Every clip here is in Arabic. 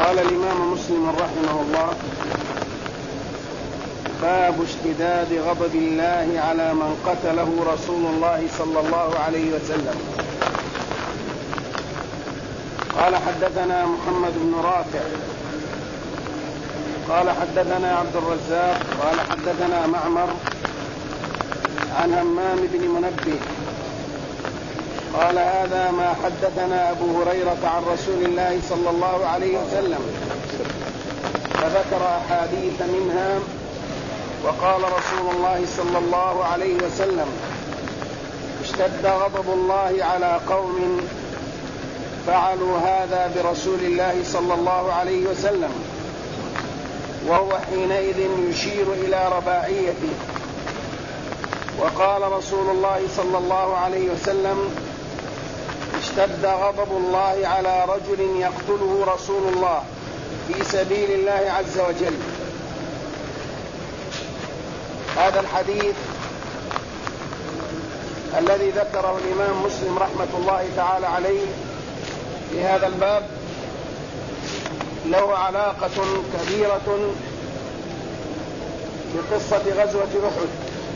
قال الإمام مسلم رحمه الله: باب اشتداد غضب الله على من قتله رسول الله صلى الله عليه وسلم. قال: حدثنا محمد بن رافع قال حدثنا عبد الرزاق قال حدثنا معمر عن همام بن منبه قال: هذا ما حدثنا أبو هريرة عن رسول الله صلى الله عليه وسلم، فذكر أحاديث منها، وقال رسول الله صلى الله عليه وسلم: اشتد غضب الله على قوم فعلوا هذا برسول الله صلى الله عليه وسلم، وهو حينئذ يشير إلى رباعيته. وقال رسول الله صلى الله عليه وسلم: اشتد غضب الله على رجل يقتله رسول الله في سبيل الله عز وجل. هذا الحديث الذي ذكره الإمام مسلم رحمة الله تعالى عليه في هذا الباب له علاقة كبيرة بقصة غزوة أحد.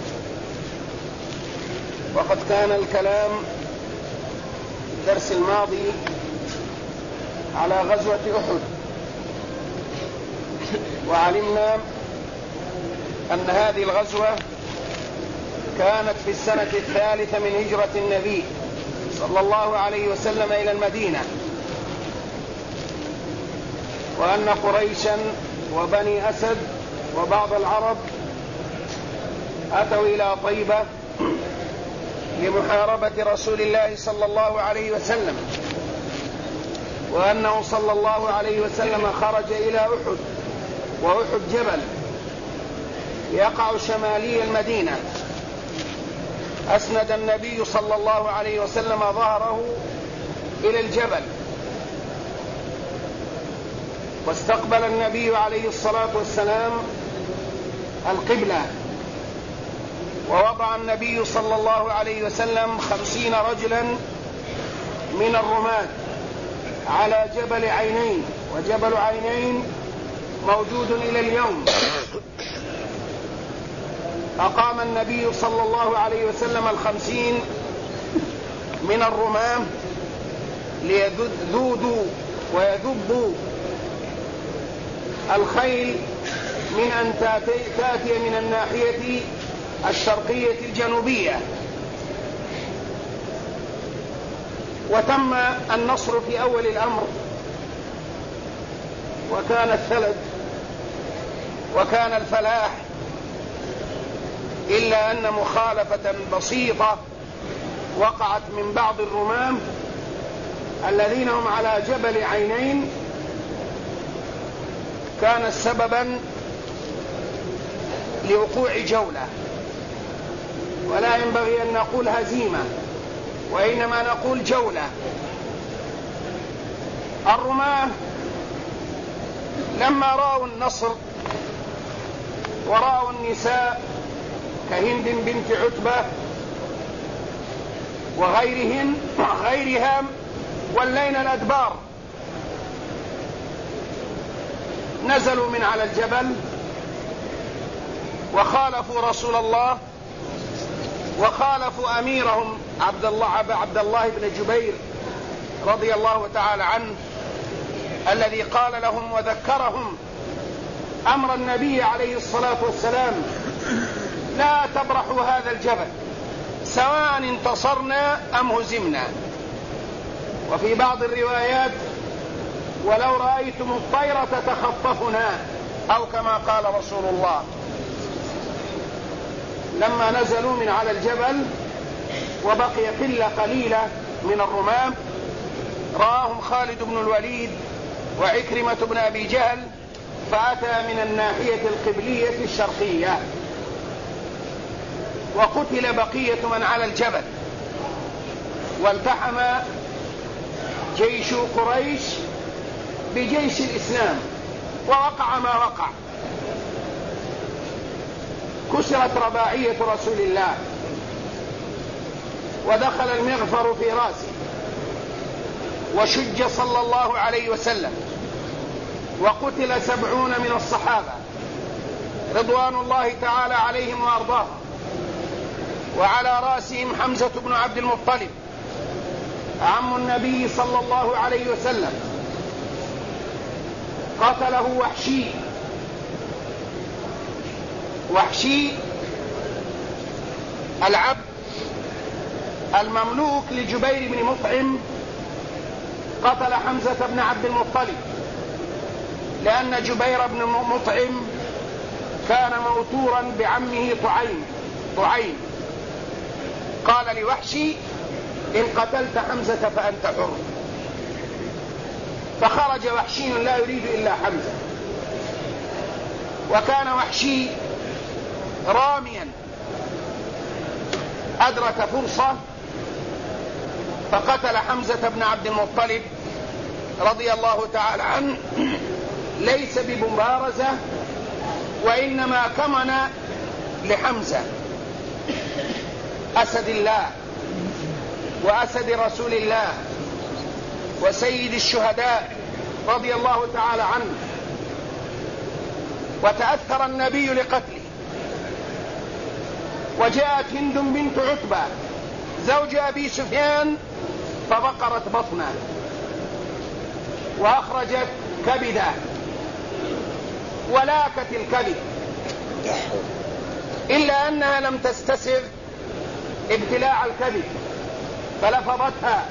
وقد كان الكلام في الدرس الماضي على غزوة أحد، وعلمنا أن هذه الغزوة كانت في السنة 3 من هجرة النبي صلى الله عليه وسلم إلى المدينة، وأن قريشا وبني أسد وبعض العرب أتوا إلى طيبة لمحاربة رسول الله صلى الله عليه وسلم، وأنه صلى الله عليه وسلم خرج إلى أحد، وأحد جبل يقع شمالي المدينة. أسند النبي صلى الله عليه وسلم ظهره إلى الجبل، واستقبل النبي عليه الصلاة والسلام القبلة، ووضع النبي صلى الله عليه وسلم 50 رجلا من الرماة على جبل عينين، وجبل عينين موجود إلى اليوم. أقام النبي صلى الله عليه وسلم 50 من الرماة ليذودوا ويذبوا الخيل من أن تأتي من الناحية الشرقية الجنوبية. وتم النصر في أول الأمر، وكان الثلج وكان الفلاح، إلا أن مخالفة بسيطة وقعت من بعض الرماة الذين هم على جبل عينين كان سببا لوقوع جولة. ولا ينبغي أن نقول هزيمة، وإنما نقول جولة. الرماة لما رأوا النصر ورأوا النساء كهند بنت عتبة وغيرها ولين الأدبار، نزلوا من على الجبل وخالفوا رسول الله، وخالفوا أميرهم عبد الله بن جبير رضي الله تعالى عنه، الذي قال لهم وذكرهم أمر النبي عليه الصلاة والسلام: لا تبرحوا هذا الجبل سواء انتصرنا أم هزمنا. وفي بعض الروايات: ولو رأيتم الطير تتخطفنا، أو كما قال رسول الله. لما نزلوا من على الجبل وبقي قلة قليلة من الرماة، رآهم خالد بن الوليد وعكرمة بن أبي جهل، فأتى من الناحية القبلية الشرقية، وقتل بقية من على الجبل، والتحم جيش قريش بجيش الإسلام، ووقع ما وقع. كسرت رباعية رسول الله، ودخل المغفر في رأسه، وشج صلى الله عليه وسلم، وقتل 70 من الصحابة رضوان الله تعالى عليهم وأرضاهم، وعلى رأسهم حمزة بن عبد المطلب عم النبي صلى الله عليه وسلم. قتله وحشي العبد المملوك لجبير بن مطعم، قتل حمزة بن عبد المطلب لأن جبير بن مطعم كان موتورا بعمه طعيم. قال لوحشي: إن قتلت حمزة فأنت حر. فخرج وحشي لا يريد إلا حمزة، وكان وحشي راميا أدرك فرصة فقتل حمزة بن عبد المطلب رضي الله تعالى عنه، ليس بمبارزة وإنما كمن لحمزة أسد الله وأسد رسول الله وسيد الشهداء رضي الله تعالى عنه. وتأثر النبي لقتله، وجاءت هند بنت عتبة زوج أبي سفيان فبقرت بطنه وأخرجت كبده ولاكت الكبد، إلا أنها لم تستسغ ابتلاع الكبد فلفظتها،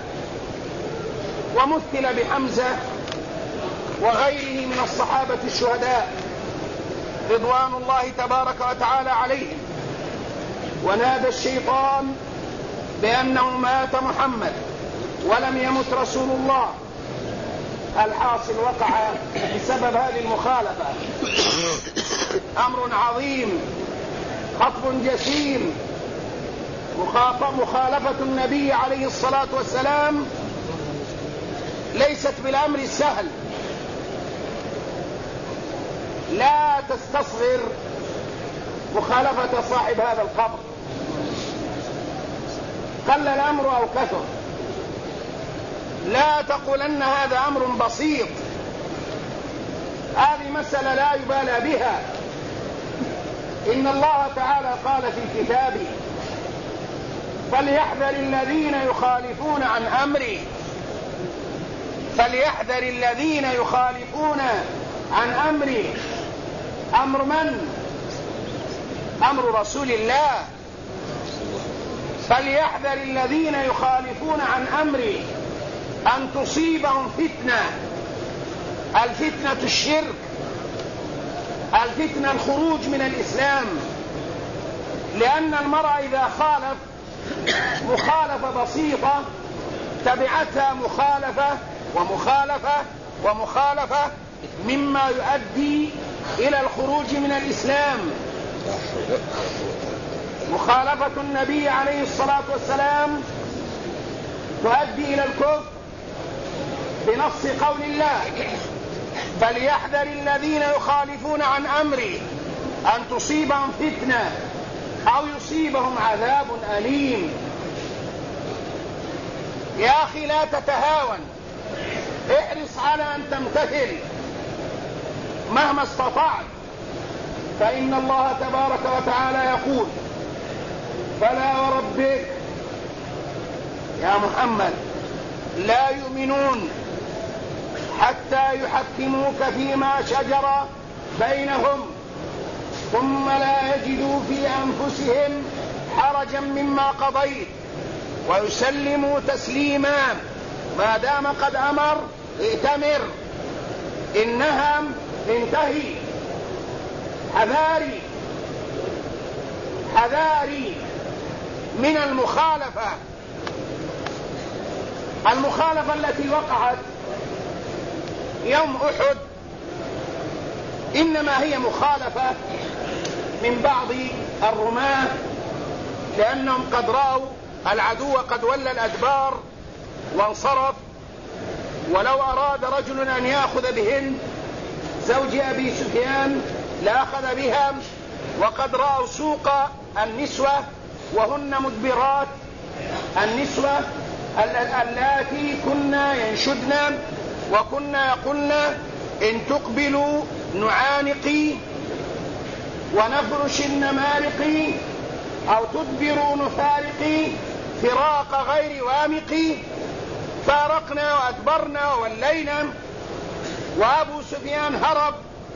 ومثل بحمزة وغيره من الصحابة الشهداء رضوان الله تبارك وتعالى عليهم. ونادى الشيطان بأنه مات محمد ولم يمت رسول الله. الحاصل وقع بسبب هذه المخالفة أمر عظيم، خطب جسيم. مخالفة النبي عليه الصلاة والسلام ليست بالأمر السهل، لا تستصغر مخالفة صاحب هذا القبر، قل الأمر أو كثر. لا تقل أن هذا أمر بسيط، هذه مسألة لا يبالى بها. إن الله تعالى قال في كتابه: فليحذر الذين يخالفون عن أمره. فليحذر الذين يخالفون عن أمره. أمر من؟ أمر رسول الله. فليحذر الذين يخالفون عن أمره أن تصيبهم فتنة. الفتنة الشرك، الفتنة الخروج من الإسلام، لأن المرء إذا خالف مخالفة بسيطة تبعتها مخالفة ومخالفة ومخالفة مما يؤدي إلى الخروج من الإسلام. مخالفة النبي عليه الصلاة والسلام تؤدي إلى الكفر بنص قول الله: فليحذر الذين يخالفون عن أمره أن تصيبهم فتنة أو يصيبهم عذاب أليم. يا أخي لا تتهاون، احرص على أن تمتثل مهما استطعت، فإن الله تبارك وتعالى يقول: فلا وربك يا محمد لا يؤمنون حتى يحكموك فيما شجر بينهم ثم لا يجدوا في أنفسهم حرجا مما قضيت ويسلموا تسليما. ما دام قد أمر ائتمر، إن نهى انتهي. حذاري من المخالفة التي وقعت يوم أحد، إنما هي مخالفة من بعض الرماة، لأنهم قد رأوا العدو قد ولى الأدبار وانصرف، ولو أراد رجل أن يأخذ بهن زوج أبي سفيان لأخذ بها، وقد رأوا سوق النسوة وهن مدبرات، النسوة اللاتي كنا ينشدن وكنا يقولن إن تقبلوا نعانق ونفرش النمارق، أو تدبروا نفارق فراق غير وامق. فارقنا وأدبرنا وولينا، وأبو سفيان هرب،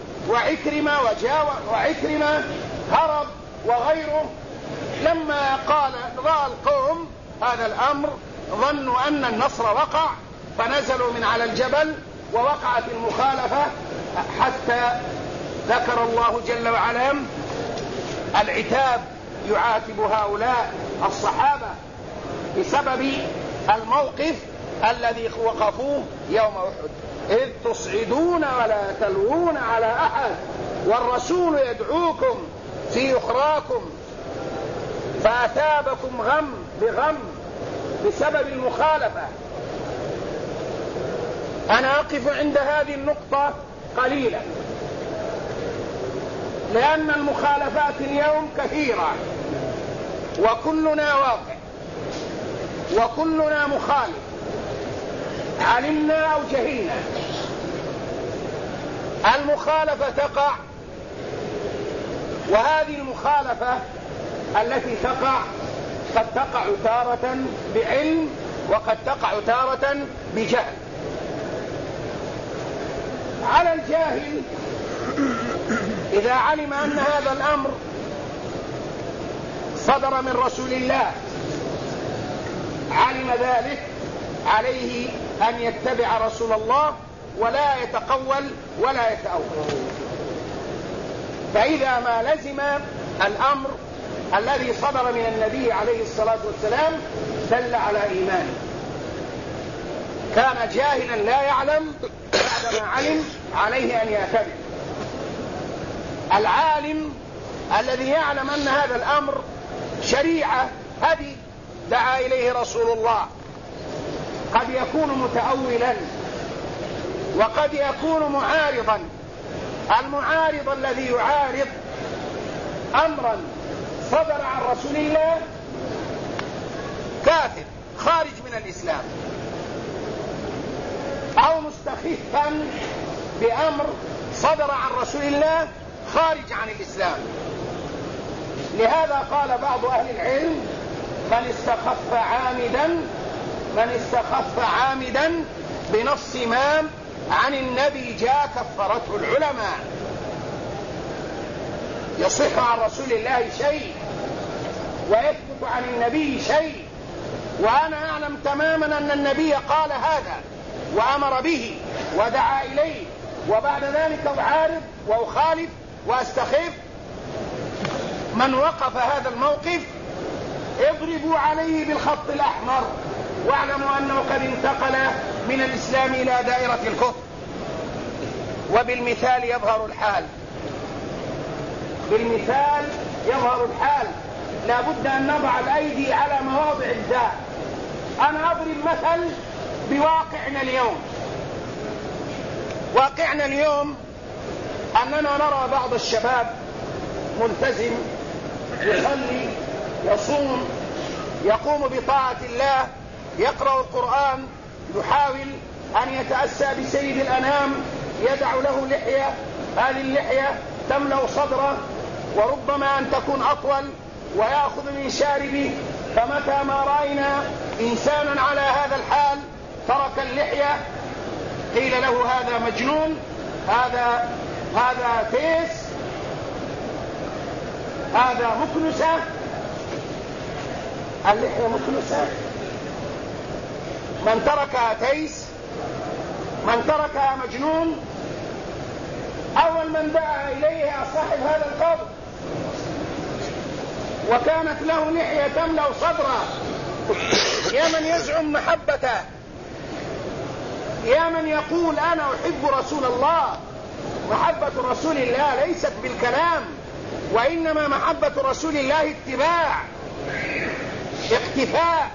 وعكرمة هرب وغيره. لما رأى القوم هذا الأمر ظنوا أن النصر وقع، فنزلوا من على الجبل ووقعت المخالفة، حتى ذكر الله جل وعلا العتاب يعاتب هؤلاء الصحابة بسبب الموقف الذي وقفوه يوم أحد، إذ تصعدون ولا تلوون على أحد والرسول يدعوكم في أخراكم فأثابكم غم بغم بسبب المخالفة. أنا أقف عند هذه النقطة قليلا، لأن المخالفات اليوم كثيرة، وكلنا واقع، وكلنا مخالف، علمنا أو جهلنا. المخالفة تقع، وهذه المخالفة التي تقع قد تقع تارة بعلم، وقد تقع تارة بجهل. على الجاهل إذا علم أن هذا الأمر صدر من رسول الله، علم ذلك، عليه أن يتبع رسول الله ولا يتقول ولا يتأول. فإذا ما لزم الأمر الذي صدر من النبي عليه الصلاة والسلام دل على إيمانه. كان جاهلا لا يعلم، بعدما علم عليه أن يتبع. العالم الذي يعلم أن هذا الأمر شريعة هدي دعا إليه رسول الله قد يكون متأولا، وقد يكون معارضا. المعارض الذي يعارض أمرا صدر عن رسول الله كافر خارج من الإسلام، أو مستخفا بأمر صدر عن رسول الله خارج عن الإسلام. لهذا قال بعض أهل العلم: من استخف عامدا بنص ما عن النبي جاء كفرته العلماء. يصح عن رسول الله شيء ويثبت عن النبي شيء، وأنا أعلم تماما أن النبي قال هذا وأمر به ودعا إليه، وبعد ذلك أعارض وأخالف وأستخف. من وقف هذا الموقف اضربوا عليه بالخط الأحمر، واعلموا أنه قد انتقل من الإسلام إلى دائرة الكفر. وبالمثال يظهر الحال، بالمثال يظهر الحال. لا بد أن نضع الأيدي على مواضع الذات. أنا أضرب مثل بواقعنا اليوم. واقعنا اليوم أننا نرى بعض الشباب ملتزم، يصلي، يصوم، يقوم بطاعة الله، يقرأ القرآن، يحاول أن يتأسى بسيد الأنام، يدع له لحية، هذه اللحية تملأ صدره، وربما أن تكون أطول، ويأخذ من شاربه. فمتى ما رأينا إنسانا على هذا الحال ترك اللحية قيل له هذا مجنون، هذا تيس، هذا مكنسة. اللحية مكنسة. من تركها تيس، من تركها مجنون. أول من دعا إليها صاحب هذا القبر، وكانت له لحية تملأ صدره. يا من يزعم محبته، يا من يقول أنا أحب رسول الله. محبة رسول الله ليست بالكلام، وإنما محبة رسول الله اتباع، اقتفاء،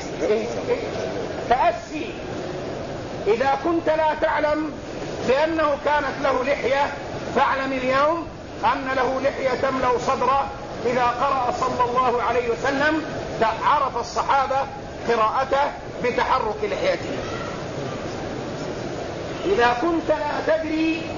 تأسي. إذا كنت لا تعلم بأنه كانت له لحية، فاعلم اليوم أن له لحية تملأ صدره. إذا قرأ صلى الله عليه وسلم عرف الصحابة قراءته بتحرك لحيته. إذا كنت لا تدري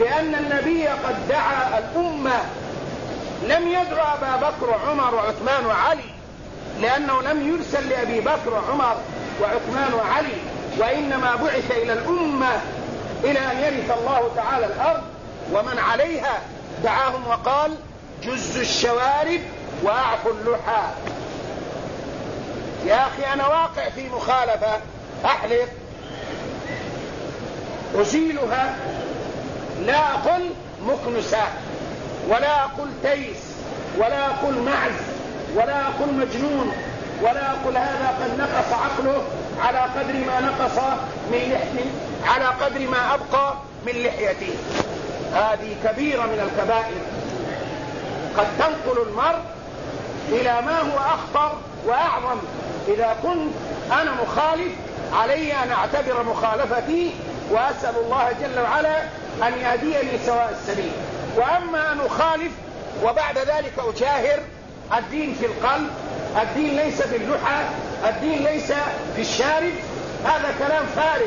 بأن النبي قد دعا الأمة، لم يدعو أبا بكر وعمر وعثمان وعلي، لأنه لم يرسل لأبي بكر وعمر وعثمان وعلي، وإنما بعث إلى الأمة إلى أن يرث الله تعالى الأرض ومن عليها. دعاهم وقال: جزوا الشوارب وأعفوا اللحى. يا أخي أنا واقع في مخالفة، أحلف أزيلها، لا أقول مكنسة، ولا أقول تيس، ولا أقول معز، ولا أقول مجنون، ولا أقول هذا قد نقص عقله على قدر ما نقص من لحيته، على قدر ما أبقى من لحيته. هذه كبيرة من الكبائر قد تنقل المرء إلى ما هو أخطر وأعظم. إذا كنت أنا مخالف علي أن أعتبر مخالفتي وأسأل الله جل وعلا أن يهديني سواء السبيل. وأما أن أخالف وبعد ذلك أجاهر، الدين في القلب، الدين ليس في اللحى، الدين ليس في الشارب، هذا كلام فارغ،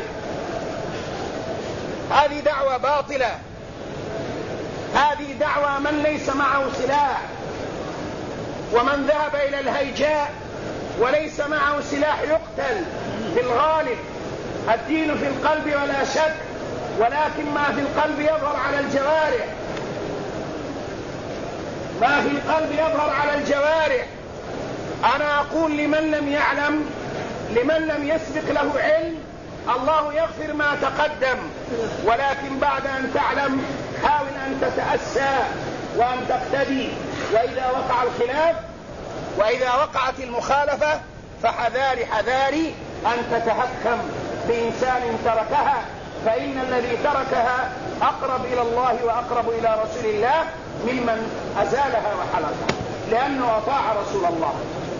هذه دعوة باطلة، هذه دعوة من ليس معه سلاح، ومن ذهب إلى الهيجاء وليس معه سلاح يقتل في الغالب. الدين في القلب ولا شك، ولكن ما في القلب يظهر على الجوارح، ما في القلب يظهر على الجوارح. أنا أقول لمن لم يعلم، لمن لم يسبق له علم، الله يغفر ما تقدم، ولكن بعد أن تعلم حاول أن تتأسى وأن تقتدي. وإذا وقع الخلاف وإذا وقعت المخالفة فحذاري حذاري أن تتهكم بإنسان تركها، فإن الذي تركها أقرب إلى الله وأقرب إلى رسول الله ممن أزالها وحلقها، لأنه أطاع رسول الله.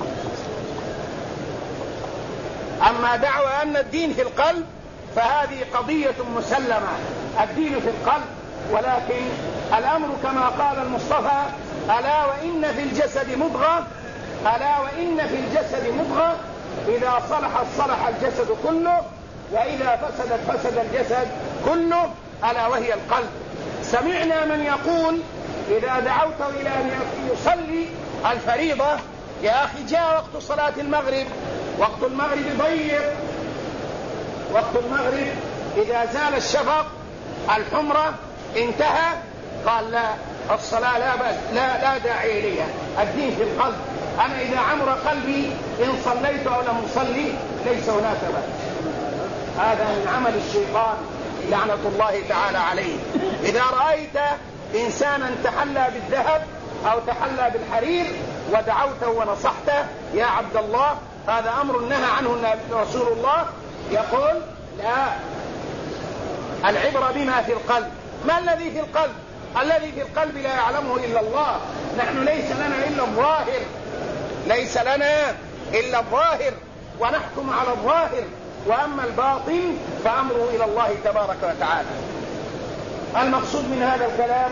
أما دعوى أن الدين في القلب فهذه قضية مسلمة، الدين في القلب، ولكن الأمر كما قال المصطفى: ألا وإن في الجسد مضغة، ألا وإن في الجسد مضغة إذا صلحت صلح الجسد كله، وإذا فسدت فسد الجسد كله، ألا وهي القلب. سمعنا من يقول إذا دعوته إلى أن يصلي الفريضة: يا أخي جاء وقت صلاة المغرب، وقت المغرب ضيق، وقت المغرب إذا زال الشفق الحمرة انتهى. قال: لا، الصلاة لا داعي إليها، الدين في القلب. أنا إذا عمر قلبي إن صليت أو لم أصلي ليس هناك بأس. هذا من عمل الشيطان لعنة الله تعالى عليه. إذا رأيت إنسانا تحلى بالذهب أو تحلى بالحرير ودعوته ونصحته: يا عبد الله هذا أمر نهى عنه رسول الله، يقول: لا، العبرة بما في القلب. ما الذي في القلب؟ الذي في القلب لا يعلمه إلا الله. نحن ليس لنا إلا الظاهر، ليس لنا إلا الظاهر، ونحكم على الظاهر، وأما الباطن فأمره إلى الله تبارك وتعالى. المقصود من هذا الكلام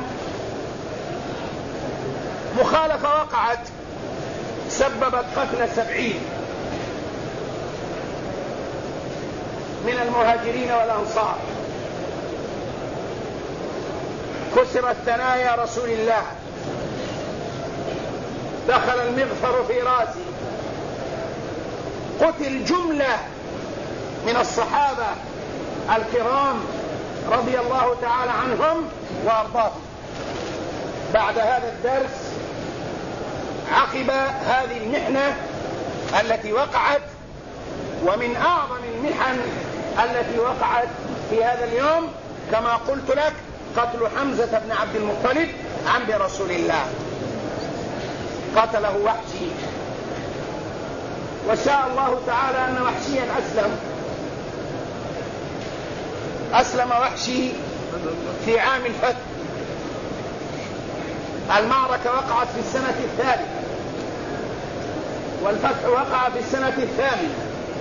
مخالفة وقعت سببت قتل 70 من المهاجرين والأنصار، كسرت ثنايا رسول الله، دخل المغفر في راسه، قتل جملة من الصحابة الكرام رضي الله تعالى عنهم وأرضاهم. بعد هذا الدرس عقب هذه المحنة التي وقعت، ومن أعظم المحن التي وقعت في هذا اليوم كما قلت لك قتل حمزة بن عبد المطلب عم رسول الله، قتله وحشي، وشاء الله تعالى أن وحشيا أسلم وحشي في عام الفتح. المعركة وقعت في السنة الثالثة، والفتح وقع في السنة الثامنة.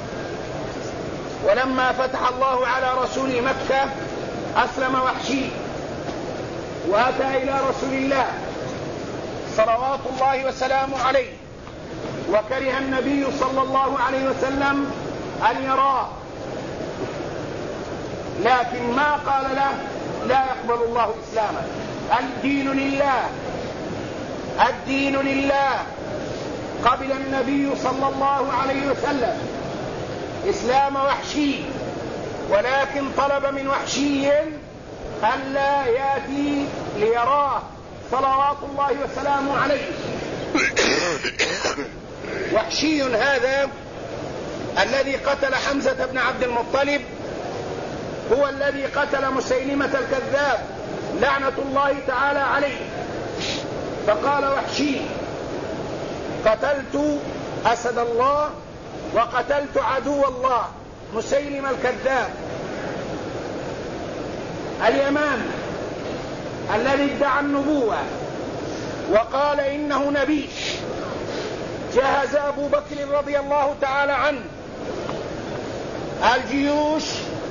ولما فتح الله على رسول مكة أسلم وحشي وأتى إلى رسول الله صلوات الله وسلامه عليه، وكره النبي صلى الله عليه وسلم أن يراه، لكن ما قال له لا يقبل الله إسلامه. الدين لله، الدين لله. قبل النبي صلى الله عليه وسلم إسلام وحشي، ولكن طلب من وحشي ألا يأتي ليراه صلوات الله وسلامه عليه. وحشي هذا الذي قتل حمزة بن عبد المطلب هو الذي قتل مسيلمة الكذاب لعنة الله تعالى عليه. فقال وحشي: قتلت أسد الله وقتلت عدو الله مسيلم الكذاب. اليمان الذي ادعى النبوة وقال إنه نبي، جهز أبو بكر رضي الله تعالى عنه الجيوش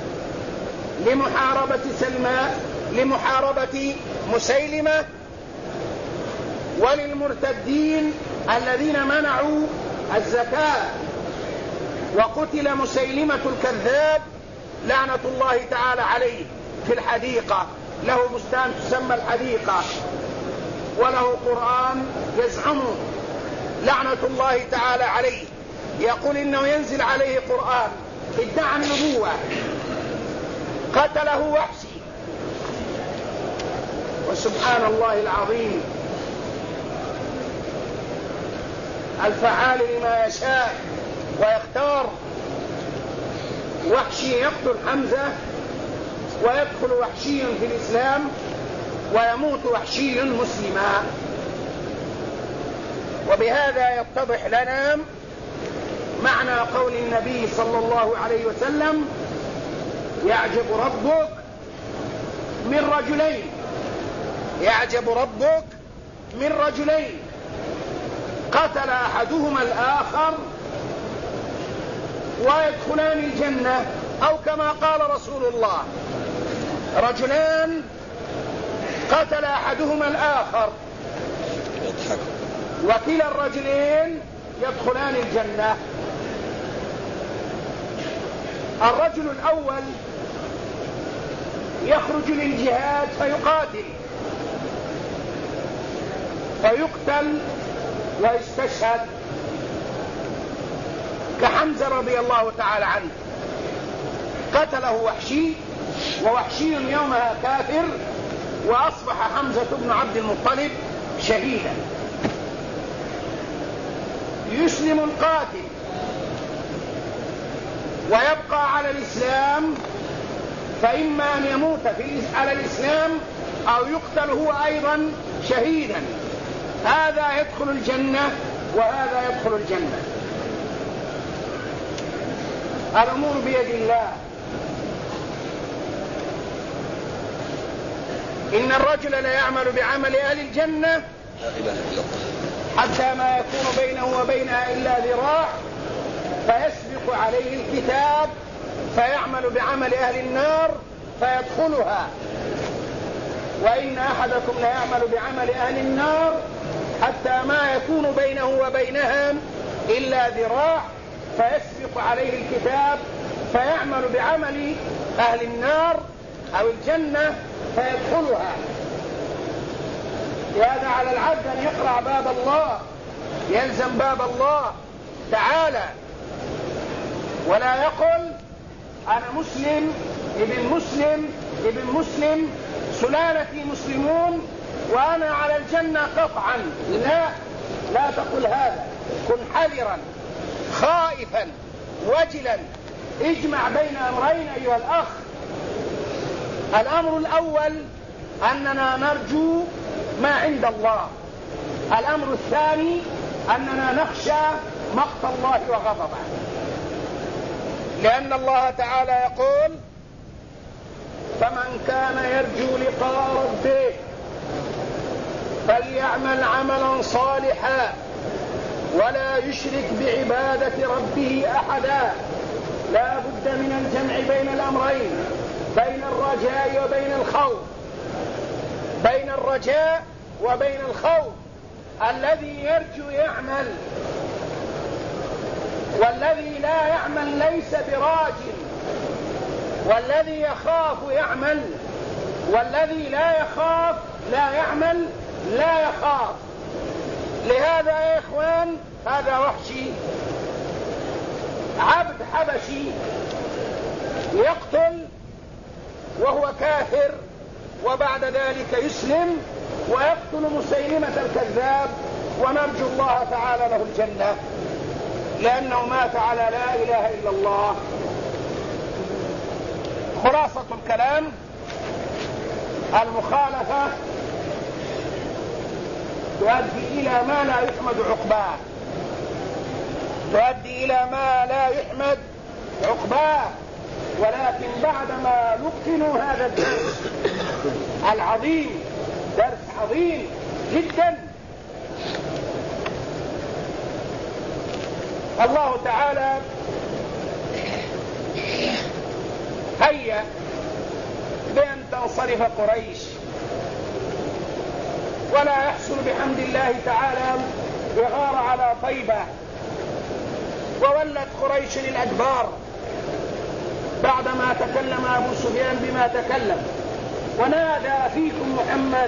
لمحاربة مسيلمة وللمرتدين الذين منعوا الزكاة. وقتل مسيلمة الكذاب لعنة الله تعالى عليه في الحديقة، له بستان تسمى الحديقة، وله قرآن يزعمه لعنة الله تعالى عليه، يقول إنه ينزل عليه قرآن، ادعى النبوة، قتله وحشي. وسبحان الله العظيم الفعال لما يشاء ويختار. وحشي يقتل حمزة ويدخل وحشي في الإسلام ويموت وحشي مسلما. وبهذا يتضح لنا معنى قول النبي صلى الله عليه وسلم: يعجب ربك من رجلين، يعجب ربك من رجلين قتل أحدهما الآخر ويدخلان الجنة، أو كما قال رسول الله: رجلان قتل أحدهما الآخر وكلا الرجلين يدخلان الجنة. الرجل الأول يخرج للجهاد فيقاتل فيقتل ويستشهد كحمزة رضي الله تعالى عنه، قتله وحشي، ووحشي يومها كافر، وأصبح حمزة بن عبد المطلب شهيدا. يسلم القاتل ويبقى على الإسلام، فإما أن يموت على الإسلام أو يقتل هو أيضا شهيدا. هذا يدخل الجنة وهذا يدخل الجنة. الأمور بيد الله. إن الرجل لا يعمل بعمل أهل الجنة حتى ما يكون بينه وبينها إلا ذراع، فيسبق عليه الكتاب فيعمل بعمل أهل النار فيدخلها. وإن أحدكم لا يعمل بعمل أهل النار حتى ما يكون بينه وبينها إلا ذراع، فيسبق عليه الكتاب فيعمل بعمل أهل النار أو الجنة فيدخلها. لهذا على العبد أن يقرع باب الله، يلزم باب الله تعالى، ولا يقل أنا مسلم ابن مسلم ابن مسلم سلالتي مسلمون وأنا على الجنة قطعا. لا تقل هذا. كن حذرا خائفا وجلا. اجمع بين أمرين أيها الأخ. الأمر الأول أننا نرجو ما عند الله. الأمر الثاني أننا نخشى مقت الله وغضبه، لأن الله تعالى يقول: فمن كان يرجو لقاء ربه فليعمل عملا صالحا ولا يشرك بعبادة ربه أحدا. لا بد من الجمع بين الأمرين، بين الرجاء وبين الخوف، بين الرجاء وبين الخوف. الذي يرجو يعمل، والذي لا يعمل ليس براج، والذي يخاف يعمل. والذي لا يخاف لا يعمل لا يخاف. لهذا يا إخوان هذا وحشي عبد حبشي يقتل وهو كافر، وبعد ذلك يسلم ويقتل مسيلمة الكذاب، ونرجو الله تعالى له الجنة لأنه مات على لا إله إلا الله. خلاصة الكلام: المخالفة تؤدي إلى ما لا يحمد عقباه، تؤدي إلى ما لا يحمد عقباه. ولكن بعدما لقنوا هذا الدرس العظيم، درس عظيم جدا، الله تعالى هيأ بأن تنصرف قريش، ولا يحصل بحمد الله تعالى بغار على طيبة، وولت قريش الأدبار بعدما تكلم أبو سفيان بما تكلم، ونادى: أفيكم محمد،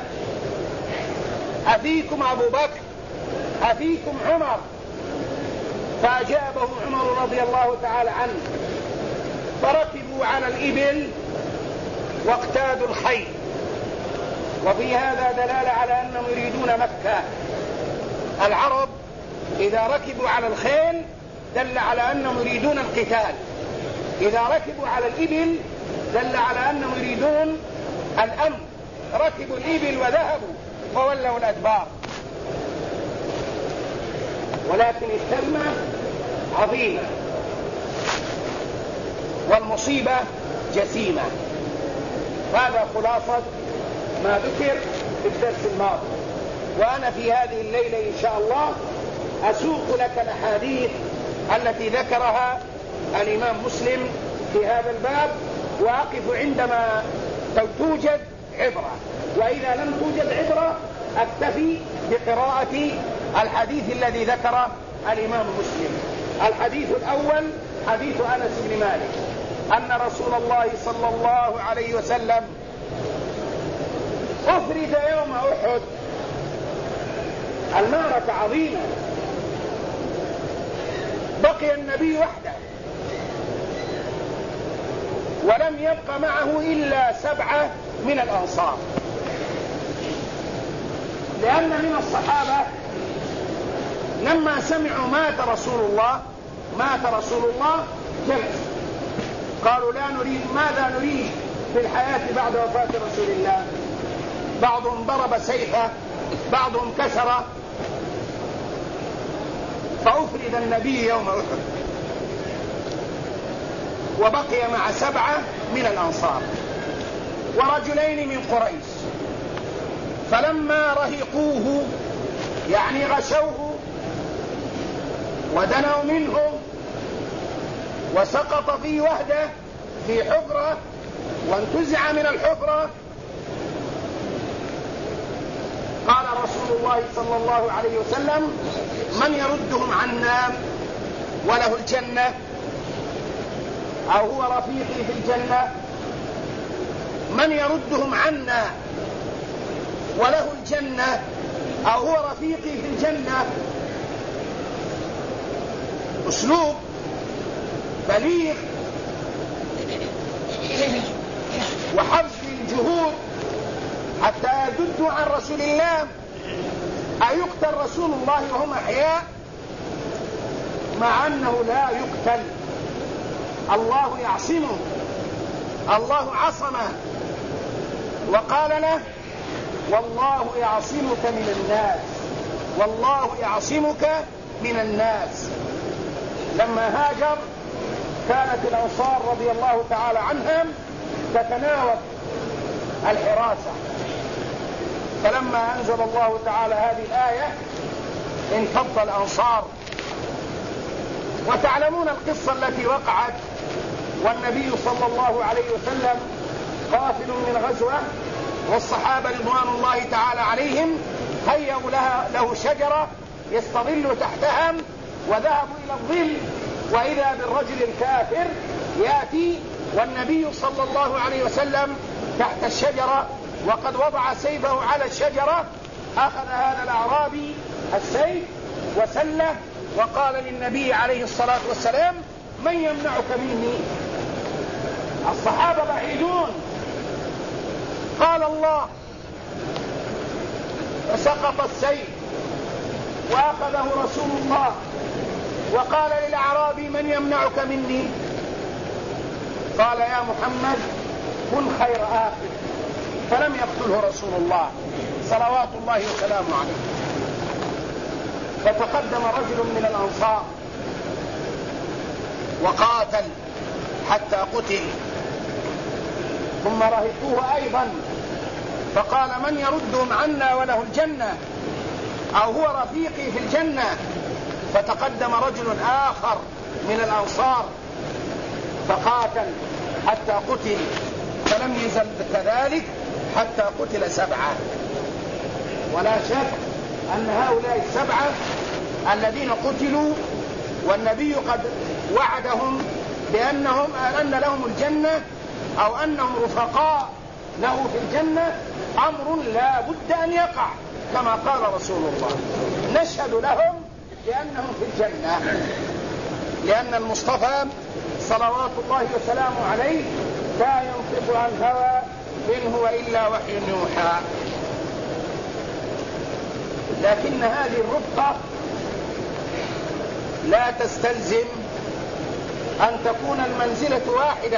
أفيكم أبو بكر، أفيكم عمر. فأجابه عمر رضي الله تعالى عنه، فركبوا على الإبل واقتادوا الخيل. وفي هذا دلالة على أنهم يريدون مكة. العرب إذا ركبوا على الخيل دل على أنهم يريدون القتال، إذا ركبوا على الإبل دل على أنهم يريدون الأمن. ركبوا الإبل وذهبوا وولوا الأدبار. ولكن الكلمة عظيمة والمصيبة جسيمة. هذا خلاصة ما ذكر في الدرس الماضي، وأنا في هذه الليلة إن شاء الله أسوق لك الأحاديث التي ذكرها الإمام مسلم في هذا الباب، وأقف عندما توجد عبرة، وإذا لم توجد عبرة أكتفي بقراءة الحديث الذي ذكره الإمام مسلم. الحديث الأول حديث أنس بن مالك أن رسول الله صلى الله عليه وسلم أفرد يوم أحد. المعركة عظيمة، بقي النبي وحده ولم يبق معه إلا 7 من الأنصار، لأن من الصحابة لما سمعوا مات رسول الله جلس، قالوا: لا نريد، ماذا نريد في الحياة بعد وفاة رسول الله؟ بعضهم ضرب سيفه، بعضهم كسره. فأفرد النبي يوم أحد وبقي مع 7 من الأنصار ورجلين من قريش. فلما رهقوه يعني غشوه ودنوا منه وسقط في وهده في حفرة وانتزع من الحفرة، قال رسول الله صلى الله عليه وسلم: من يردهم عنا وله الجنة، أو هو رفيقي في الجنة؟ من يردهم عنا وله الجنة أو هو رفيقي في الجنة. أسلوب بليغ وحرص الجهود حتى يددوا عن رسول الله. أيقتل رسول الله وهم أحياء؟ مع أنه لا يقتل، الله يعصمه، الله عصمه وقال له: والله يعصمك من الناس، والله يعصمك من الناس. لما هاجر كانت الأنصار رضي الله تعالى عنهم تتناوب الحراسة، فلما أنزل الله تعالى هذه الآية انفض الأنصار. وتعلمون القصة التي وقعت، والنبي صلى الله عليه وسلم قافل من غزوة، والصحابة رضوان الله تعالى عليهم هيئوا له شجرة يستظل تحتها، وذهبوا إلى الظل، وإذا بالرجل الكافر يأتي، والنبي صلى الله عليه وسلم تحت الشجرة وقد وضع سيفه على الشجرة، أخذ هذا الأعرابي السيف وسله وقال للنبي عليه الصلاة والسلام: من يمنعك مني؟ الصحابة بعيدون. قال الله، فسقط السيف وأخذه رسول الله وقال للأعرابي: من يمنعك مني؟ قال: يا محمد كن خير آخر. فلم يقتله رسول الله صلوات الله وسلامه عليه. فتقدم رجل من الأنصار وقاتل حتى قتل، ثم رهقوه أيضا فقال: من يردهم عنا وله الجنة، أو هو رفيقي في الجنة؟ فتقدم رجل آخر من الأنصار فقاتل حتى قتل، فلم يزل كذلك حتى قتل 7. ولا شك أن هؤلاء 7 الذين قتلوا والنبي قد وعدهم أن لهم الجنة أو أنهم رفقاء له في الجنة، أمر لا بد أن يقع كما قال رسول الله: نشهد لهم بأنهم في الجنة، لأن المصطفى صلوات الله وسلامه عليه لا ينطق عن هوى إن هو إلا وحي يوحى. لكن هذه الرفقة لا تستلزم أن تكون المنزلة واحدة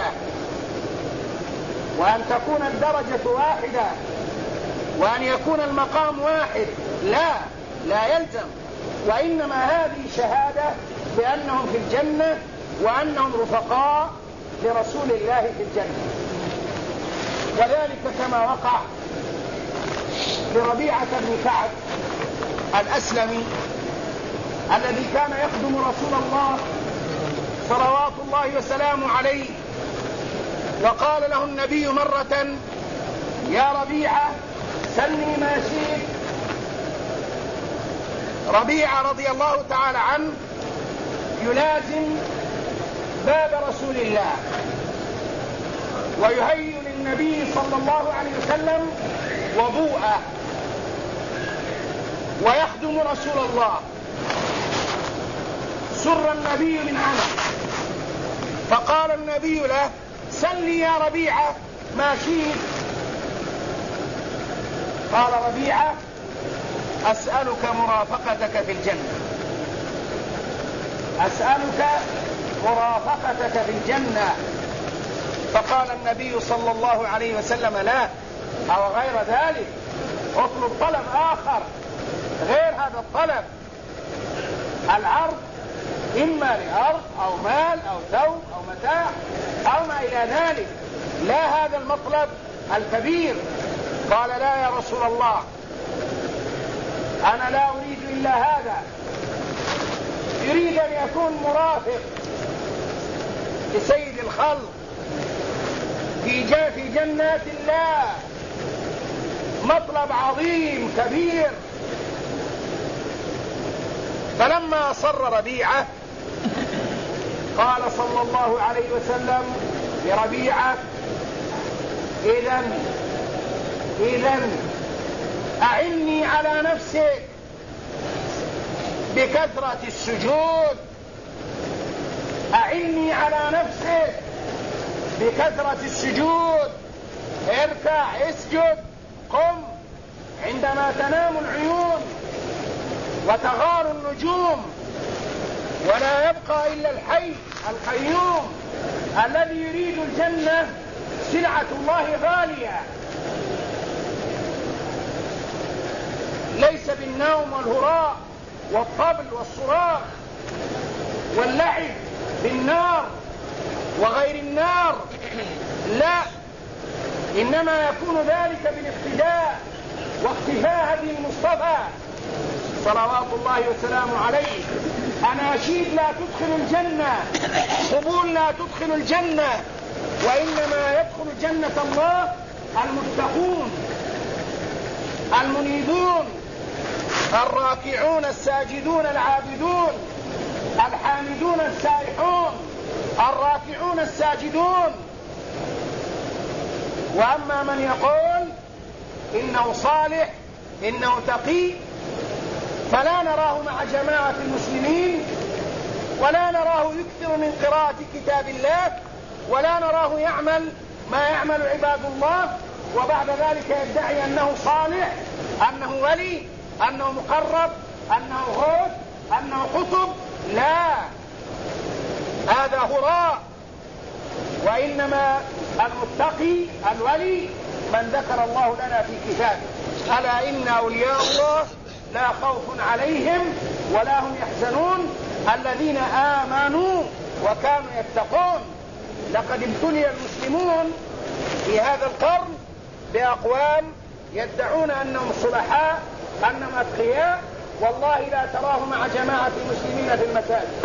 وأن تكون الدرجة واحدة وأن يكون المقام واحد، لا يلزم. وإنما هذه شهادة بأنهم في الجنة وأنهم رفقاء لرسول الله في الجنة. وذلك كما وقع لربيعة بن كعب الأسلمي الذي كان يخدم رسول الله صلوات الله وسلامه عليه، وقال له النبي مرة: يا ربيعة سلني ما شئت. ربيعة رضي الله تعالى عنه يلازم باب رسول الله ويهيئ للنبي صلى الله عليه وسلم وضوءه ويخدم رسول الله. سر النبي من عنه فقال النبي له: سلني يا ربيعة ما شئت. قال ربيعة: أسألك مرافقتك في الجنة، أسألك مرافقتك في الجنة. فقال النبي صلى الله عليه وسلم: لا، أو غير ذلك، اطلب طلب آخر غير هذا الطلب. العرض إما لأرض أو مال أو ثوب أو متاع أو ما إلى ذلك، لا هذا المطلب الكبير. قال: لا يا رسول الله، أنا لا أريد إلا هذا. يريد أن يكون مرافق لسيد الخلق في جنات الله، مطلب عظيم كبير. فلما أصر ربيعة قال صلى الله عليه وسلم لربيعة: إذن أعني على نفسك بكثرة السجود، أعني على نفسك بكثرة السجود، اركع، اسجد، قم. عندما تنام العيون وتغار النجوم ولا يبقى إلا الحي القيوم الذي يريد الجنة، سلعة الله غالية، ليس بالنوم والهراء والطبل والصراخ واللعب بالنار وغير النار، لا، إنما يكون ذلك بالاقتداء واقتفاء هدي المصطفى صلوات الله وسلامه عليه. أناشيد لا تدخل الجنة، قبول لا تدخل الجنة، وإنما يدخل جنة الله المتقون المنيبون الراكعون الساجدون العابدون الحامدون السائحون الراكعون الساجدون. وأما من يقول إنه صالح إنه تقي فلا نراه مع جماعة المسلمين، ولا نراه يكثر من قراءة كتاب الله، ولا نراه يعمل ما يعمل عباد الله، وبعد ذلك يدعي أنه صالح، أنه ولي، أنه مقرب، أنه غوث، أنه قطب. لا، هذا هراء. وإنما المتقي الولي من ذكر الله لنا في كتابه: ألا إن أولياء الله لا خوف عليهم ولا هم يحزنون الذين آمنوا وكانوا يتقون. لقد ابتلي المسلمون في هذا القرن بأقوام يدعون أنهم صلحاء، أنهم أتقياء، والله لا تراه مع جماعة المسلمين في المساجد،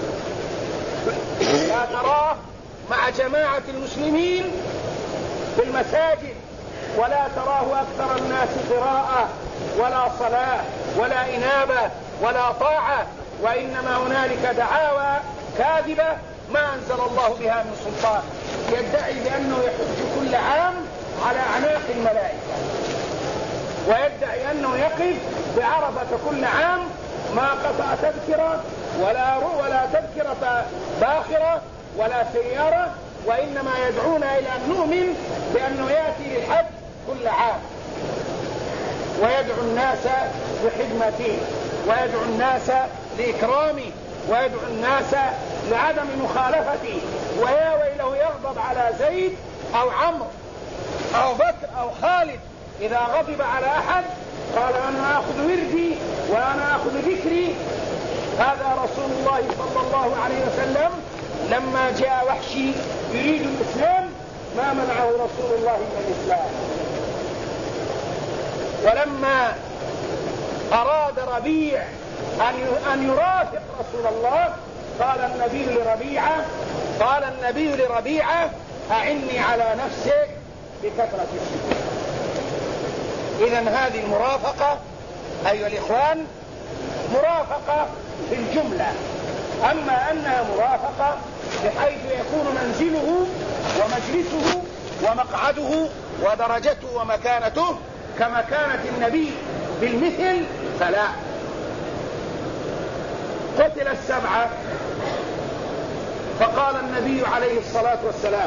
لا تراه مع جماعة المسلمين في المساجد، ولا تراه أكثر الناس قراءة ولا صلاة ولا إنابة ولا طاعة، وإنما هنالك دعاوى كاذبة ما أنزل الله بها من سلطان، يدعي بأنه يحج كل عام على أعناق الملائكة، ويدعي أنه يقف بعرفة كل عام ما قطع تذكرة ولا تذكرة باخرة ولا سيارة، وإنما يدعونا إلى أن نؤمن بأنه يأتي للحج كل عام، ويدعو الناس لخدمته، ويدعو الناس لإكرامه، ويدعو الناس لعدم مخالفته. ويا ويله يغضب على زيد أو عمرو أو بكر أو خالد إذا غضب على أحد قال: أنا أخذ وردي وأنا أخذ ذكري. هذا رسول الله صلى الله عليه وسلم لما جاء وحشي يريد الإسلام ما منعه رسول الله من الإسلام. ولما أراد ربيع أن يرافق رسول الله قال النبي لربيعة: أعني على نفسك بكثرة السجود. إذن هذه المرافقة أيها الإخوان مرافقة في الجملة، أما أنها مرافقة بحيث يكون منزله ومجلسه ومقعده ودرجته ومكانته كمكانة النبي بالمثل فلا. قتل السبعة فقال النبي عليه الصلاة والسلام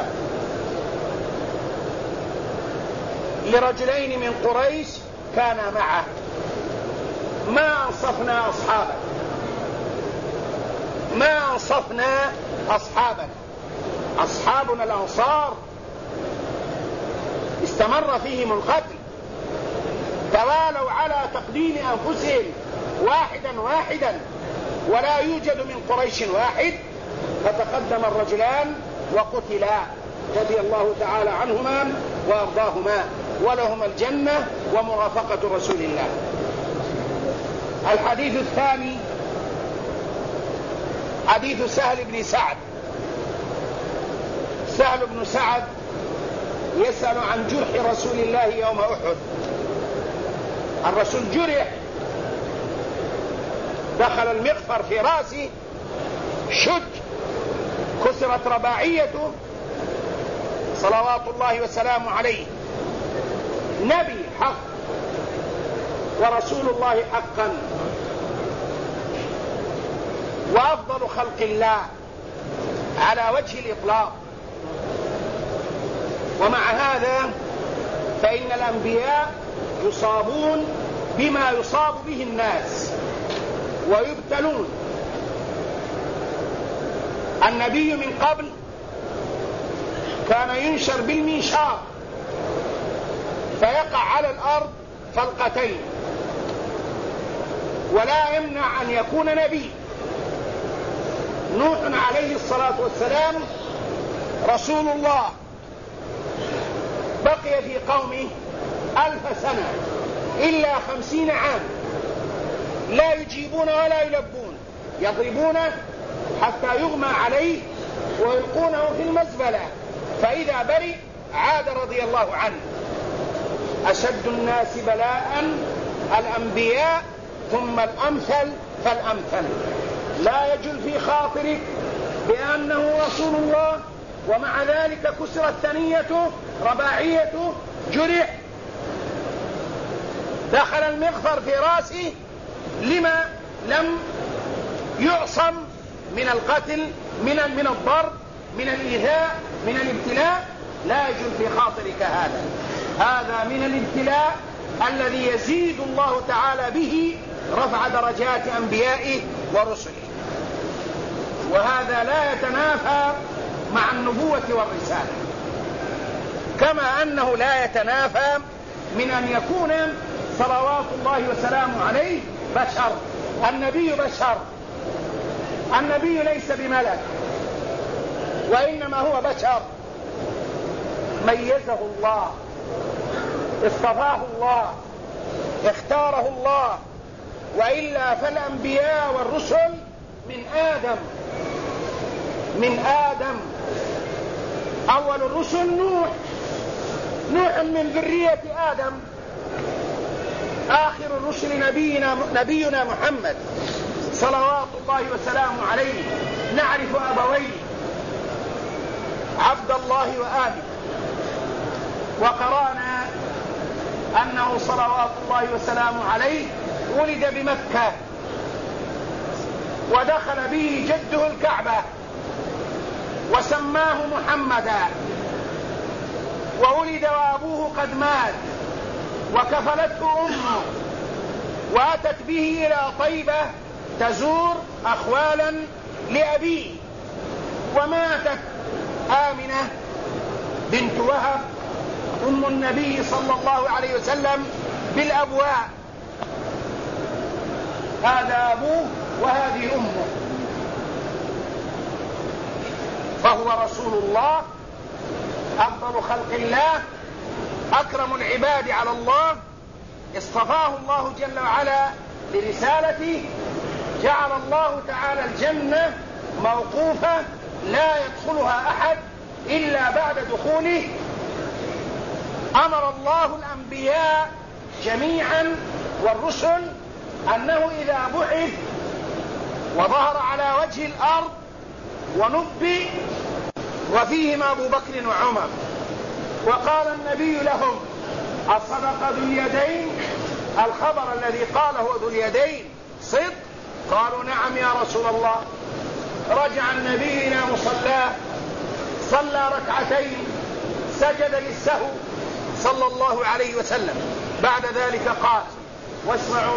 لرجلين من قريش كان معه: ما أنصفنا أصحابنا أصحابنا الأنصار استمر فيهم القتل، توالوا على تقديم أنفسهم واحدا ولا يوجد من قريش واحد، فتقدم الرجلان وقتلا رضي الله تعالى عنهما وأرضاهما، ولهما الجنة ومرافقة رسول الله. الحديث الثاني حديث سهل بن سعد. سهل بن سعد يسأل عن جرح رسول الله يوم أحد. الرسول جرح، دخل المغفر في رأسه، شج، كسرت رباعيته صلوات الله وسلامه عليه. نبي حق ورسول الله حقا وأفضل خلق الله على وجه الإطلاق. ومع هذا فإن الأنبياء يصابون بما يصاب به الناس ويبتلون. النبي من قبل كان ينشر بالمنشار فيقع على الأرض فلقتين، ولا يمنع أن يكون نبي. نوح عليه الصلاة والسلام رسول الله بقي في قومه 1000 سنة إلا 50 عام، لا يجيبون ولا يلبون، يضربونه حتى يغمى عليه ويلقونه في المزبلة، فإذا برئ عاد رضي الله عنه. أشد الناس بلاء الأنبياء ثم الأمثل فالأمثل. لا يجل في خاطرك بأنه رسول الله ومع ذلك كسرت ثنيته رباعيته، جرح، دخل المغفر في راسه لما لم يعصم من القتل، من الضرب، من الإيذاء، من الابتلاء. لا يجوز في خاطرك هذا من الابتلاء الذي يزيد الله تعالى به رفع درجات أنبيائه ورسله، وهذا لا يتنافى مع النبوة والرسالة، كما أنه لا يتنافى من أن يكون صلوات الله وسلامه عليه بشر. النبي بشر، النبي ليس بملك، وإنما هو بشر ميزه الله، اصطفاه الله، اختاره الله، وإلا فالأنبياء والرسل من آدم. أول الرسل نوح من ذرية آدم. آخر الرسل نبينا محمد صلوات الله وسلامه عليه. نعرف أبويه عبد الله وآمنة، وقرأنا أنه صلوات الله وسلامه عليه ولد بمكة، ودخل به جده الكعبة وسماه محمدا، وولد وأبوه قد مات وكفلته أمه، وأتت به إلى طيبة تزور أخوالا لأبيه، وماتت آمنة بنت وهب أم النبي صلى الله عليه وسلم بالأبواء. هذا أبوه وهذه أمه، فهو رسول الله، أفضل خلق الله، أكرم العباد على الله، اصطفاه الله جل وعلا لرسالته. جعل الله تعالى الجنة موقوفة لا يدخلها أحد إلا بعد دخوله. أمر الله الأنبياء جميعا والرسل أنه إذا بعث وظهر على وجه الأرض ونبئ، وفيهم أبو بكر وعمر، وقال النبي لهم: أصدق ذو اليدين؟ الخبر الذي قاله ذو اليدين صدق؟ قالوا: نعم يا رسول الله. رجع النبي إلى مصلاه، صلى ركعتين، سجد للسهو صلى الله عليه وسلم. بعد ذلك قال: واسمعوا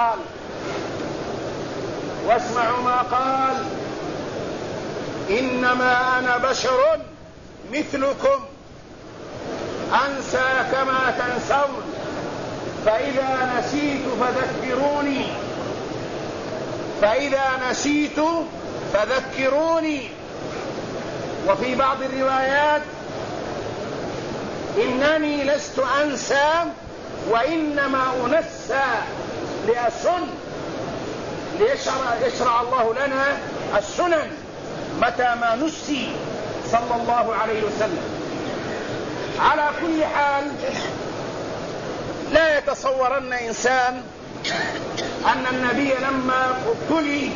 ما قال: إنما أنا بشر مثلكم، أنسى كما تنسون، فإذا نسيت فذكروني. وفي بعض الروايات: إنني لست أنسى وإنما أنسى لأسن، ليشرع الله لنا السنن متى ما نسي صلى الله عليه وسلم. على كل حال، لا يتصورن إنسان أن النبي لما ابتلي،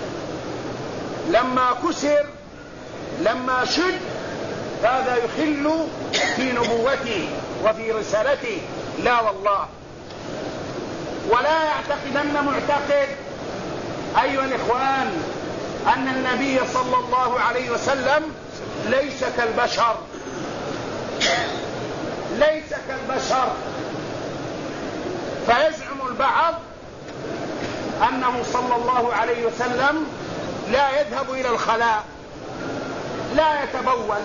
لما كسر، لما شد، هذا يخل في نبوته وفي رسالته. لا والله. ولا يعتقدن معتقد أيها الإخوان أن النبي صلى الله عليه وسلم ليس كالبشر، فيزعم البعض أنه صلى الله عليه وسلم لا يذهب إلى الخلاء، لا يتبول،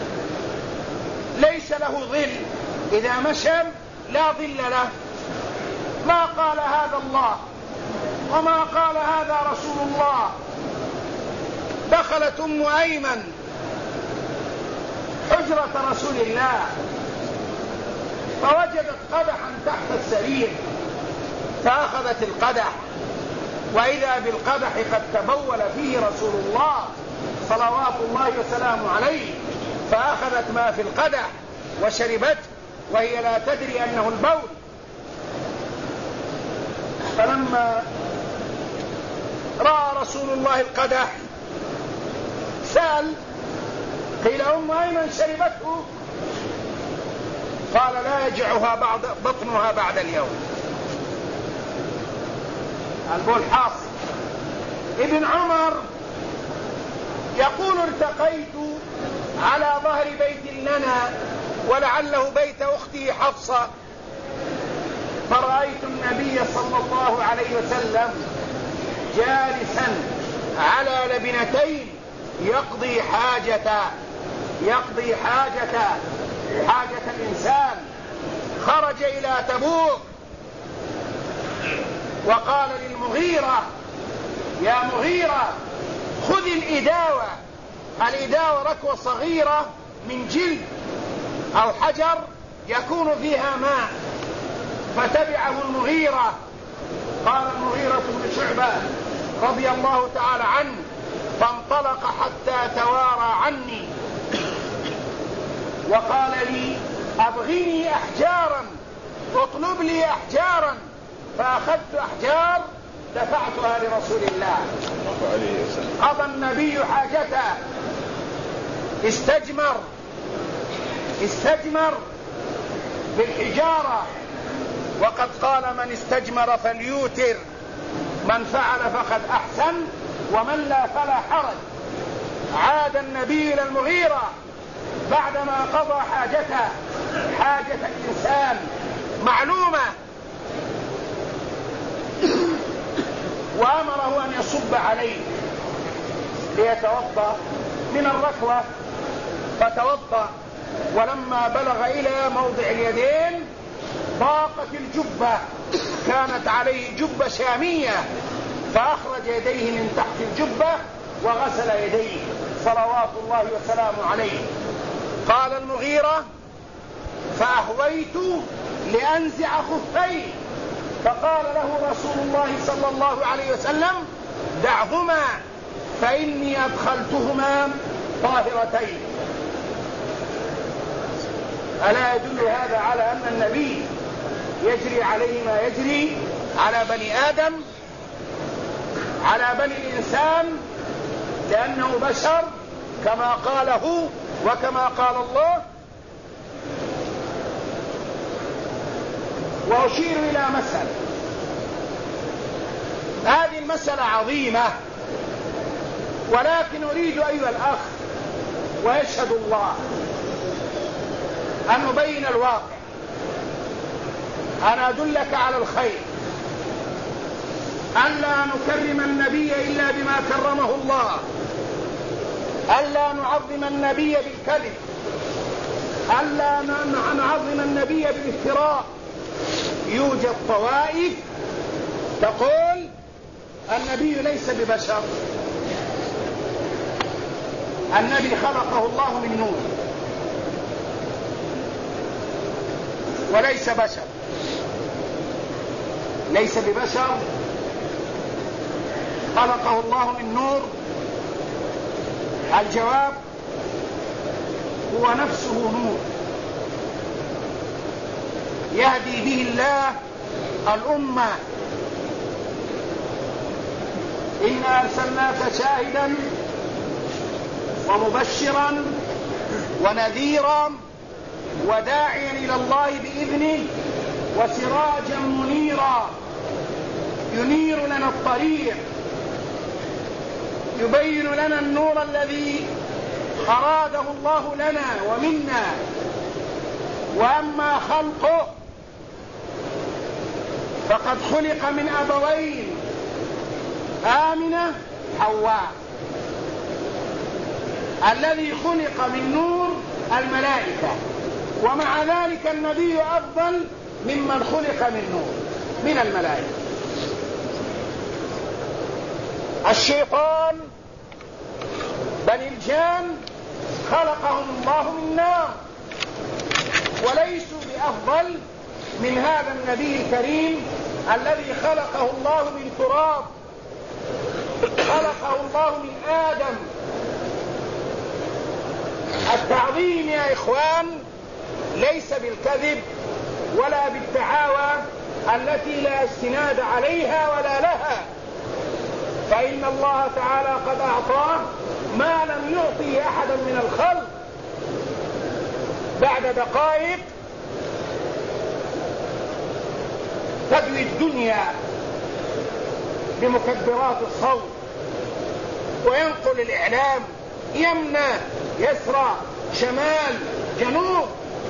ليس له ظل، إذا مشى لا ظل له. ما قال هذا الله وما قال هذا رسول الله. دخلت أم أيمن حجرة رسول الله فوجدت قدحا تحت السرير، فأخذت القدح، وإذا بالقدح قد تبول فيه رسول الله صلوات الله وسلامه عليه، فأخذت ما في القدح وشربته وهي لا تدري أنه البول. فلما رأى رسول الله القدح سأل: قيل أم أيمن شربته؟ قال لا يجعها بطنها بعد اليوم. البول حاصل. ابن عمر يقول ارتقيت على ظهر بيت لنا ولعله بيت أختي حفصة، فرأيت النبي صلى الله عليه وسلم جالسا على لبنتين يقضي حاجة الإنسان. خرج إلى تبوك وقال للمغيرة: يا مغيرة خذ الإداوة. الإداوة ركوة صغيرة من جلد أو حجر يكون فيها ماء، فتبعه المغيرة. قال المغيرة بن شعبة رضي الله تعالى عنه: فانطلق حتى توارى عني وقال لي: أبغني أحجارا، اطلب لي أحجارا. فأخذت أحجار دفعتها لرسول الله. قضى النبي حاجته، استجمر بالحجارة. وقد قال: من استجمر فليوتر، من فعل فقد أحسن، ومن لا فلا حرج. عاد النبي إلى المغيرة بعدما قضى حاجته، حاجة الإنسان معلومة، وأمره أن يصب عليه ليتوضأ من الركوة، فتوضأ. ولما بلغ إلى موضع اليدين ضاقت الجبة، كانت عليه جبة شامية، فأخرج يديه من تحت الجبة وغسل يديه صلوات الله وسلامه عليه. قال المغيرة: فأهويت لأنزع خفيه، فقال له رسول الله صلى الله عليه وسلم: دعهما فإني أدخلتهما طاهرتين. ألا يدل هذا على أن النبي يجري عليه ما يجري على بني آدم، على بني الإنسان، لأنه بشر كما قاله وكما قال الله. وأشير إلى مسألة، هذه المسألة عظيمة، ولكن أريد أيها الأخ ويشهد الله أن نبين الواقع، أنا أدلك على الخير، ألا نكرم النبي إلا بما كرمه الله، ألا نعظم النبي بالكذب، ألا نعظم النبي بالافتراء. يوجد طوائف تقول النبي ليس ببشر، النبي خلقه الله من نور وليس بشر، ليس ببشر، خلقه الله من نور. الجواب: هو نفسه نور يهدي به الله الأمة. إنا أرسلناك شاهدا ومبشرا ونذيرا وداعيا إلى الله بإذنه وسراجا منيرا، ينير لنا الطريق، يبين لنا النور الذي أراده الله لنا ومنا. وأما خلقه فقد خلق من أبوين، آمنة حواء. الذي خلق من نور الملائكة، ومع ذلك النبي أفضل ممن خلق من نور من الملائكة. الشيطان بني الجان خلقهم الله من نار، وليسوا بأفضل من هذا النبي الكريم الذي خلقه الله من تراب، خلقه الله من آدم. التعظيم يا إخوان ليس بالكذب ولا بالدعاوى التي لا استناد عليها ولا لها، فإن الله تعالى قد أعطاه ما لم يعطي أحدا من الخلق، بعد دقائق تدوي الدنيا بمكبرات الصوت، وينقل الإعلام يمنى يسرى شمال جنوب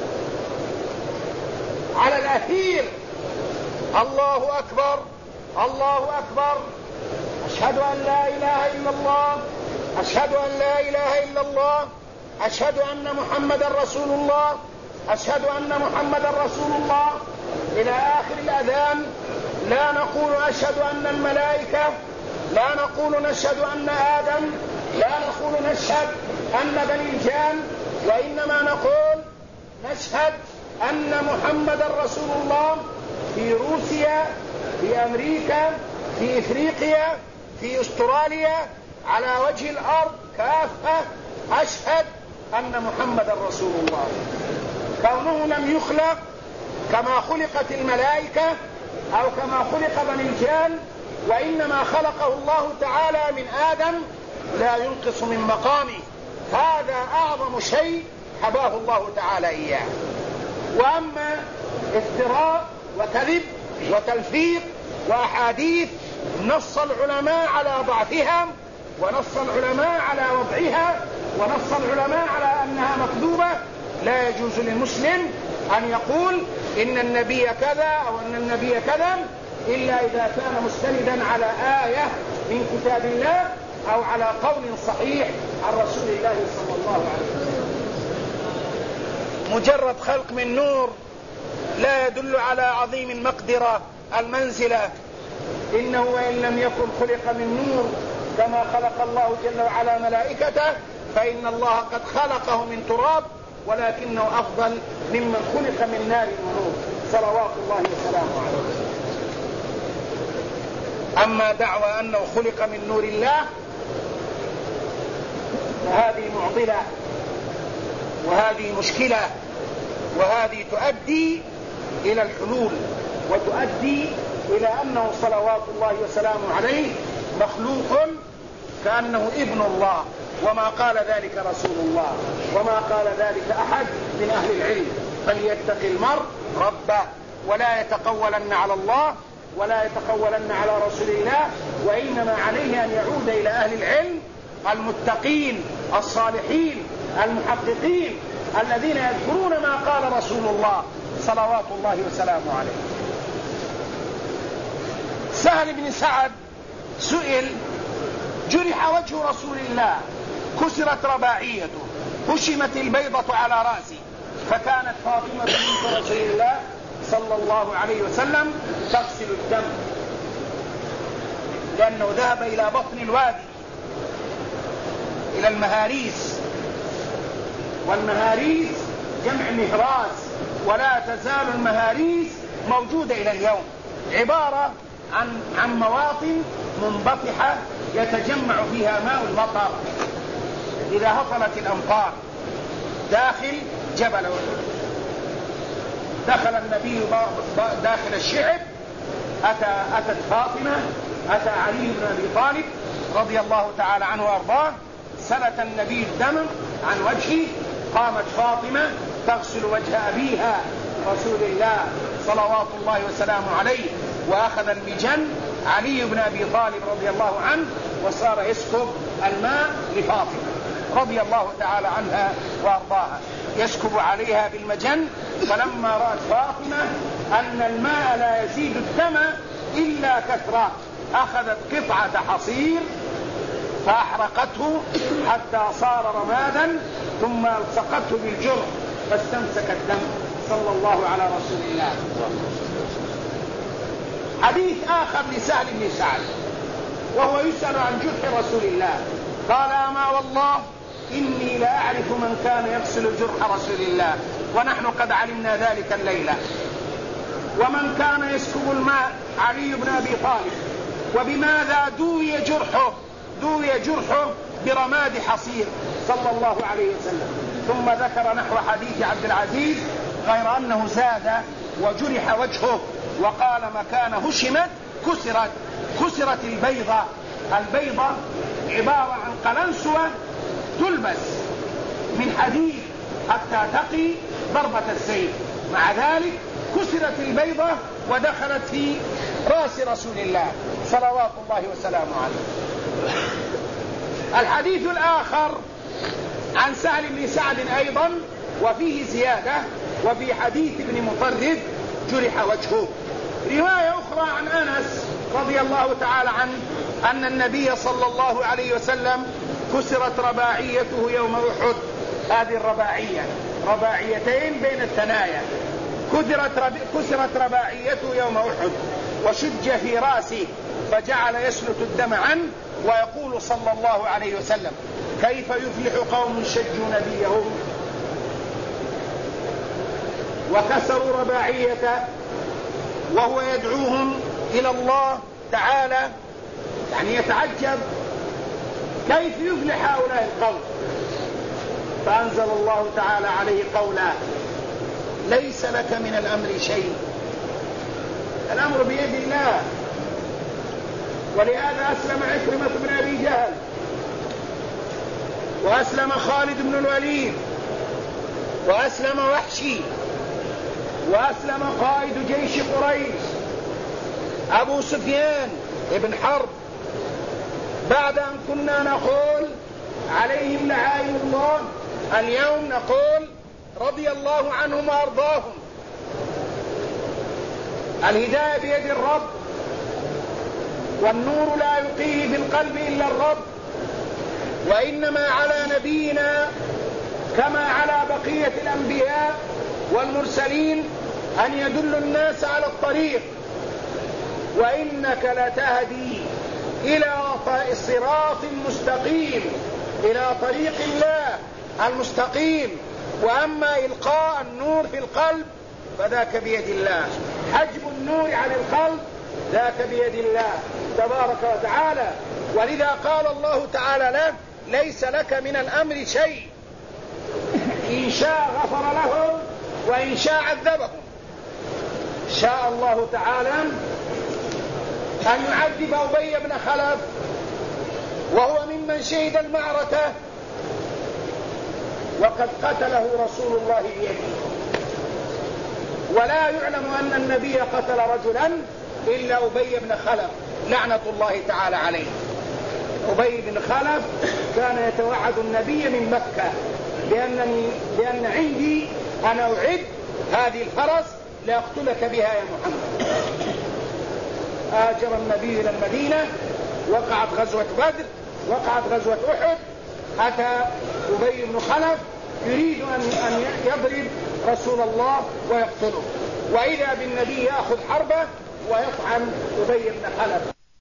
على الأثير: الله أكبر الله أكبر، أشهد أن لا إله إلا الله، أشهد أن لا إله إلا الله، أشهد أن محمدا رسول الله، أشهد أن محمدا رسول الله، إلى آخر الأذان. لا نقول أشهد أن الملائكة، لا نقول نشهد أن آدم، لا نقول نشهد أن بني الجان، وإنما نقول نشهد أن محمدا رسول الله في روسيا، في أمريكا، في إفريقيا، في أستراليا، على وجه الأرض كافة، أشهد أن محمدا رسول الله. كونه لم يخلق كما خلقت الملائكة أو كما خلق بني الجان، وإنما خلقه الله تعالى من آدم، لا ينقص من مقامه. هذا أعظم شيء حباه الله تعالى إياه. وأما افتراء وكذب وتلفيق وأحاديث نص العلماء على ضعفها، ونص العلماء على وضعها، ونص العلماء على أنها مكذوبة، لا يجوز للمسلم أن يقول إن النبي كذا أو أن النبي كذا إلا إذا كان مستندا على آية من كتاب الله أو على قول صحيح عن رسول الله صلى الله عليه وسلم. مجرد خلق من نور لا يدل على عظيم المقدرة المنزلة. إنه وإن لم يكن خلق من نور كما خلق الله جل وعلا ملائكته، فإن الله قد خلقه من تراب، ولكنه أفضل ممن خلق من نار ونور، صلوات الله وسلامه عليه. أما دعوى أنه خلق من نور الله فهذه معضلة، وهذه مشكلة، وهذه تؤدي إلى الحلول، وتؤدي إلى أنه صلوات الله وسلامه عليه مخلوق كأنه ابن الله، وما قال ذلك رسول الله، وما قال ذلك أحد من أهل العلم. فليتق المرء ربه، ولا يتقولن على الله، ولا يتقولن على رسول الله، وإنما عليه أن يعود إلى أهل العلم المتقين الصالحين المحققين الذين يذكرون ما قال رسول الله صلوات الله وسلامه عليه. سهل بن سعد سئل: جرح وجه رسول الله، كسرت رباعيته، هشمت البيضة على رأسه، فكانت فاطمة بنت رسول الله صلى الله عليه وسلم تغسل الدم، لأنه ذهب إلى بطن الوادي إلى المهاريس، والمهاريس جمع مهراس، ولا تزال المهاريس موجودة إلى اليوم، عبارة عن مواطن منبطحة يتجمع فيها ماء المطر إذا هطلت الأمطار داخل جبل أحد. دخل النبي داخل الشعب، أتت فاطمة، أتى علي بن أبي طالب رضي الله تعالى عنه وأرضاه، سلت النبي الدم عن وجهه، قامت فاطمة تغسل وجه أبيها رسول الله صلوات الله وسلامه عليه، وأخذ المجن علي بن أبي طالب رضي الله عنه وصار يسكب الماء لفاطمة رضي الله تعالى عنها وأرضاها، يسكب عليها بالمجن. فلما رأت فاطمة أن الماء لا يزيد الدم إلا كثرة، أخذت قطعة حصير فأحرقته حتى صار رمادا، ثم الصقته بالجرح فاستمسك الدم، صلى الله على رسول الله. حديث آخر لسهل بن سعد وهو يسأل عن جرح رسول الله، قال: أما والله إني لا أعرف من كان يغسل جرح رسول الله، ونحن قد علمنا ذلك الليلة. ومن كان يسكب الماء؟ علي بن أبي طالب. وبماذا دوي جرحه؟ دوي جرحه برماد حصير، صلى الله عليه وسلم. ثم ذكر نحو حديث عبد العزيز غير أنه زاد: وجرح وجهه، وقال مكان هشمت كسرت البيضة. البيضة عبارة عن قلنسوة تلبس من حديد حتى تقي ضربة السيف، مع ذلك كسرت البيضة ودخلت في رأس رسول الله صلوات الله وسلامه عليه. الحديث الآخر عن سهل بن سعد أيضا وفيه زيادة، وفي حديث ابن مطرد جرح وجهه. رواية أخرى عن أنس رضي الله تعالى عنه أن النبي صلى الله عليه وسلم كسرت رباعيته يوم أحد. هذه الرباعية رباعيتين بين الثنايا، كسرت رباعيته يوم أحد وشج في رأسه فجعل يسلت الدم عنه ويقول صلى الله عليه وسلم: كيف يفلح قوم شجوا نبيهم وكسروا رباعيته وهو يدعوهم إلى الله تعالى، يعني يتعجب كيف يفلح هؤلاء القوم. فأنزل الله تعالى عليه قولا: ليس لك من الأمر شيء، الأمر بيد الله. ولهذا أسلم عكرمة بن أبي جهل، وأسلم خالد بن الوليد، وأسلم وحشي، وأسلم قائد جيش قريش أبو سفيان ابن حرب، بعد أن كنا نقول عليهم لعائن الله، اليوم نقول رضي الله عنهم وأرضاهم. الهداية بيد الرب، والنور لا يلقيه في القلب إلا الرب، وإنما على نبينا كما على بقية الأنبياء والمرسلين أن يدل الناس على الطريق، وإنك لتهدي إلى صراط مستقيم، إلى طريق الله المستقيم. وأما إلقاء النور في القلب فذاك بيد الله، حجب النور عن القلب ذاك بيد الله تبارك وتعالى. ولذا قال الله تعالى له: ليس لك من الأمر شيء، إن شاء غفر لهم وإن شاء عذبهم. شاء الله تعالى أن يعذب أبي بن خلف وهو ممن شهد المعركة وقد قتله رسول الله بيده، ولا يعلم أن النبي قتل رجلا إلا أبي بن خلف لعنة الله تعالى عليه. أبي بن خلف كان يتوعد النبي من مكة بأن عندي أنا أعد هذه الفرس لأقتلك بها يا محمد. هاجر النبي إلى المدينة، وقعت غزوة بدر، وقعت غزوة أحد، أتى أبي بن خلف يريد أن يضرب رسول الله ويقتله، وإذا بالنبي يأخذ حربه ويطعن أبي بن خلف